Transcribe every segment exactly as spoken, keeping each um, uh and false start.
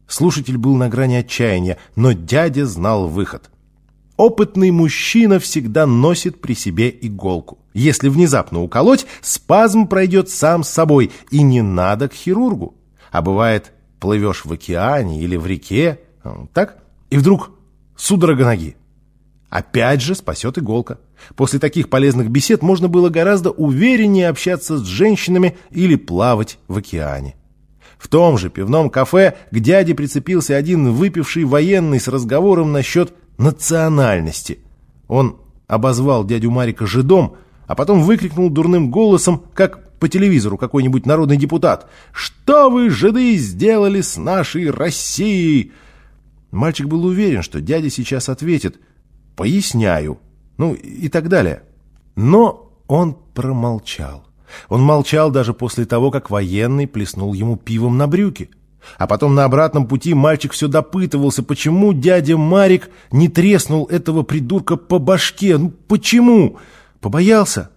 Слушатель был на грани отчаяния, но дядя знал выход. Опытный мужчина всегда носит при себе иголку. Если внезапно уколоть, спазм пройдет сам собой, и не надо к хирургу. А бывает, плывешь в океане или в реке, так, и вдруг судорога ноги. Опять же спасет иголка. После таких полезных бесед можно было гораздо увереннее общаться с женщинами или плавать в океане. В том же пивном кафе к дяде прицепился один выпивший военный с разговором насчет национальности. Он обозвал дядю Марика жидом, а потом выкрикнул дурным голосом, как по телевизору какой-нибудь народный депутат: «Что вы, жиды, сделали с нашей Россией?» Мальчик был уверен, что дядя сейчас ответит: «Поясняю», ну и так далее. Но он промолчал. Он молчал даже после того, как военный плеснул ему пивом на брюки. А потом на обратном пути мальчик все допытывался, почему дядя Марик не треснул этого придурка по башке. Ну почему? Побоялся?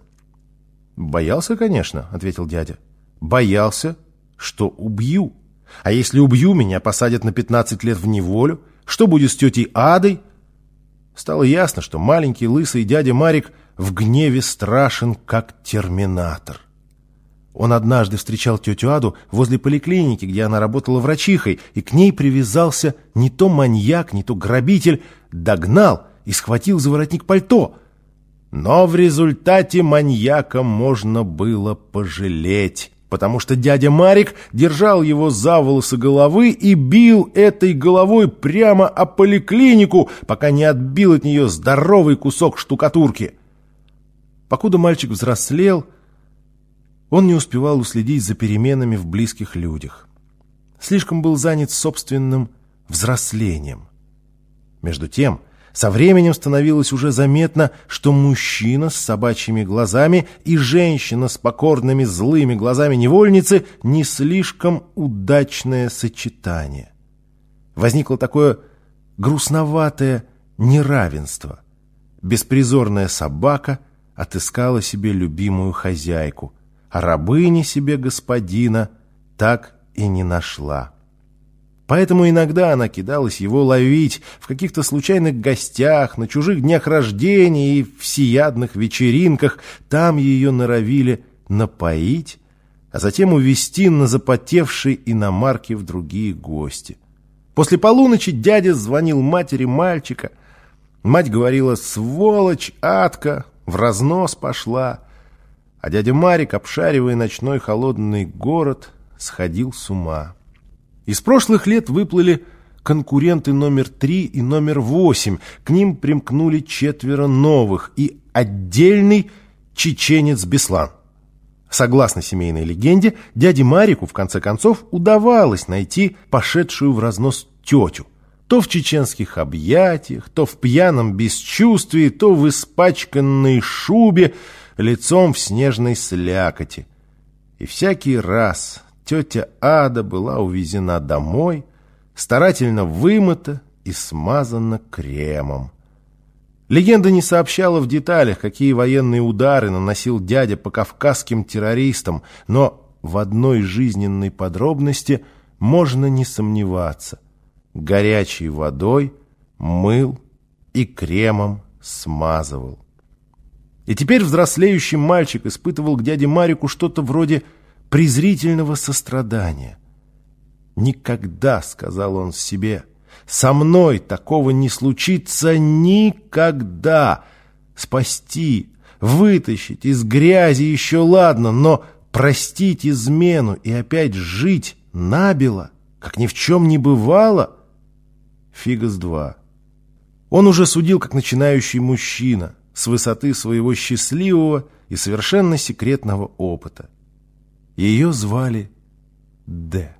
Боялся, конечно, ответил дядя. Боялся, что убью. А если убью, меня посадят на пятнадцать лет в неволю. Что будет с тетей Адой? Стало ясно, что маленький лысый дядя Марик в гневе страшен, как терминатор. Он однажды встречал тетю Аду возле поликлиники, где она работала врачихой, и к ней привязался не то маньяк, не то грабитель, догнал и схватил за воротник пальто. Но в результате маньяка можно было пожалеть, потому что дядя Марик держал его за волосы головы и бил этой головой прямо о поликлинику, пока не отбил от нее здоровый кусок штукатурки. Покуда мальчик взрослел, он не успевал уследить за переменами в близких людях. Слишком был занят собственным взрослением. Между тем, со временем становилось уже заметно, что мужчина с собачьими глазами и женщина с покорными злыми глазами невольницы не слишком удачное сочетание. Возникло такое грустноватое неравенство. Беспризорная собака отыскала себе любимую хозяйку, а рабыня себе господина так и не нашла. Поэтому иногда она кидалась его ловить в каких-то случайных гостях, на чужих днях рождения и всеядных вечеринках. Там ее норовили напоить, а затем увезти на запотевшей иномарке в другие гости. После полуночи дядя звонил матери мальчика. Мать говорила: «Сволочь, Адка, в разнос пошла». А дядя Марик, обшаривая ночной холодный город, сходил с ума. Из прошлых лет выплыли конкуренты номер три и номер восемь. К ним примкнули четверо новых и отдельный чеченец Беслан. Согласно семейной легенде, дяде Марику в конце концов удавалось найти пошедшую в разнос тетю. То в чеченских объятиях, то в пьяном бесчувствии, то в испачканной шубе, лицом в снежной слякоти. И всякий раз тетя Ада была увезена домой, старательно вымыта и смазана кремом. Легенда не сообщала в деталях, какие военные удары наносил дядя по кавказским террористам, но в одной жизненной подробности можно не сомневаться: горячей водой мыл и кремом смазывал. И теперь взрослеющий мальчик испытывал к дяде Марику что-то вроде презрительного сострадания. «Никогда, — сказал он себе, — со мной такого не случится никогда. Спасти, вытащить из грязи еще ладно, но простить измену и опять жить набело, как ни в чем не бывало, фига с два». Он уже судил как начинающий мужчина с высоты своего счастливого и совершенно секретного опыта. Ее звали Д.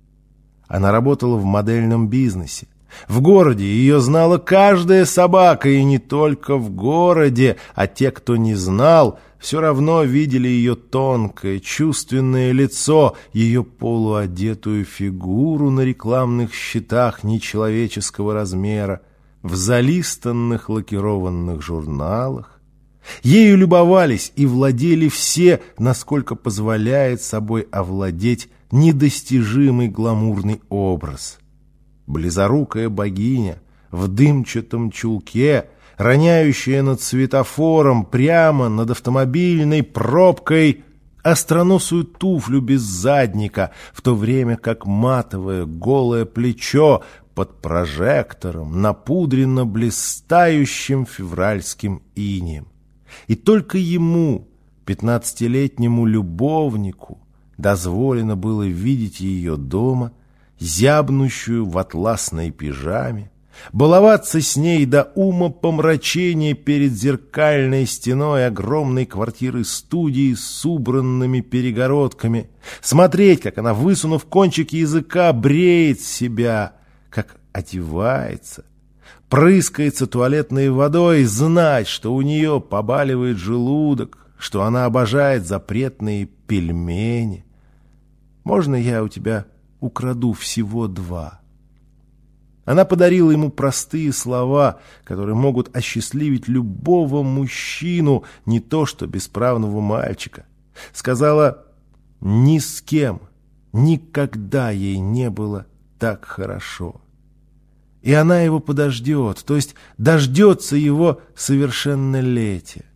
Она работала в модельном бизнесе. В городе ее знала каждая собака, и не только в городе, а те, кто не знал, все равно видели ее тонкое, чувственное лицо, ее полуодетую фигуру на рекламных щитах нечеловеческого размера, в залистанных лакированных журналах. Ею любовались и владели все, насколько позволяет собой овладеть недостижимый гламурный образ. Близорукая богиня в дымчатом чулке, роняющая над светофором прямо над автомобильной пробкой остроносую туфлю без задника, в то время как матовое голое плечо под прожектором напудрено блистающим февральским инеем. И только ему, пятнадцатилетнему любовнику, дозволено было видеть ее дома, зябнущую в атласной пижаме, баловаться с ней до умопомрачения перед зеркальной стеной огромной квартиры-студии с убранными перегородками, смотреть, как она, высунув кончик языка, бреет себя, как одевается, прыскается туалетной водой, знать, что у нее побаливает желудок, что она обожает запретные пельмени. «Можно я у тебя украду всего два?» Она подарила ему простые слова, которые могут осчастливить любого мужчину, не то что бесправного мальчика. Сказала: ни с кем, никогда ей не было так хорошо. И она его подождет, то есть дождется его совершеннолетия.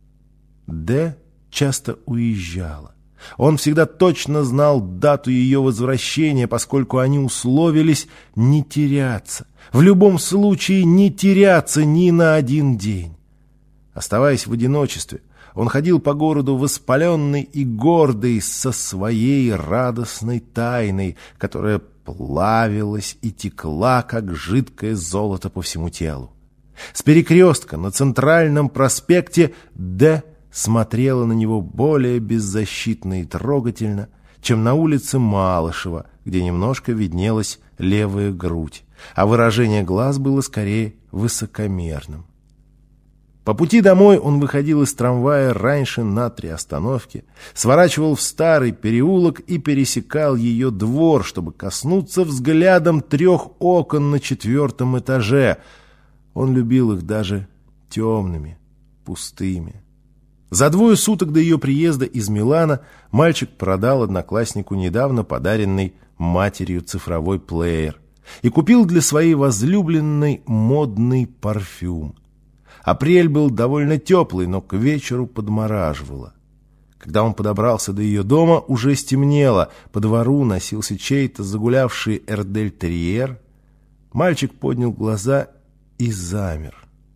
Д часто уезжала. Он всегда точно знал дату ее возвращения, поскольку они условились не теряться. В любом случае не теряться ни на один день. Оставаясь в одиночестве, он ходил по городу воспаленный и гордый со своей радостной тайной, которая плавилась и текла, как жидкое золото по всему телу. С перекрестка на Центральном проспекте Д смотрела на него более беззащитно и трогательно, чем на улице Малышева, где немножко виднелась левая грудь, а выражение глаз было скорее высокомерным. По пути домой он выходил из трамвая раньше на три остановки, сворачивал в старый переулок и пересекал ее двор, чтобы коснуться взглядом трех окон на четвертом этаже. Он любил их даже темными, пустыми. За двое суток до ее приезда из Милана мальчик продал однокласснику недавно подаренный матерью цифровой плеер и купил для своей возлюбленной модный парфюм. Апрель был довольно теплый, но к вечеру подмораживало. Когда он подобрался до ее дома, уже стемнело, по двору носился чей-то загулявший эрдель-терьер. Мальчик поднял глаза и замер.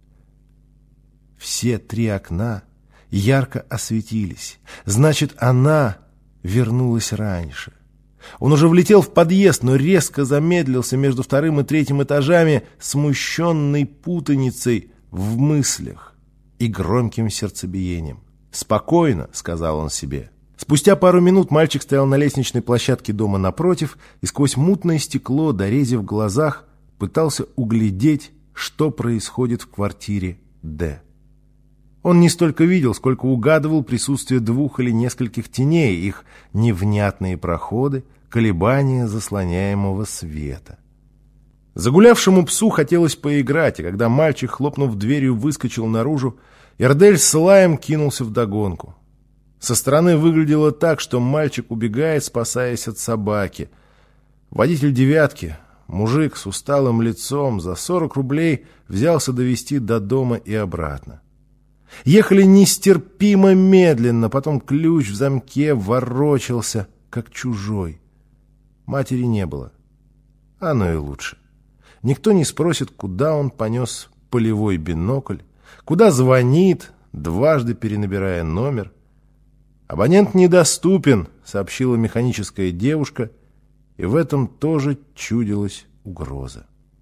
Все три окна ярко осветились. Значит, она вернулась раньше. Он уже влетел в подъезд, но резко замедлился между вторым и третьим этажами, смущенной путаницей в мыслях и громким сердцебиением. «Спокойно», — сказал он себе. Спустя пару минут мальчик стоял на лестничной площадке дома напротив и сквозь мутное стекло, дорезив в глазах, пытался углядеть, что происходит в квартире Д. Он не столько видел, сколько угадывал присутствие двух или нескольких теней, их невнятные проходы, колебания заслоняемого света. Загулявшему псу хотелось поиграть, и когда мальчик, хлопнув дверью, выскочил наружу, Эрдель с лаем кинулся вдогонку. Со стороны выглядело так, что мальчик убегает, спасаясь от собаки. Водитель «девятки», мужик с усталым лицом, за сорок рублей взялся довезти до дома и обратно. Ехали нестерпимо медленно, потом ключ в замке ворочался, как чужой. Матери не было. Оно и лучше. Никто не спросит, куда он понес полевой бинокль, куда звонит, дважды перенабирая номер. «Абонент недоступен», — сообщила механическая девушка, и в этом тоже чудилась угроза.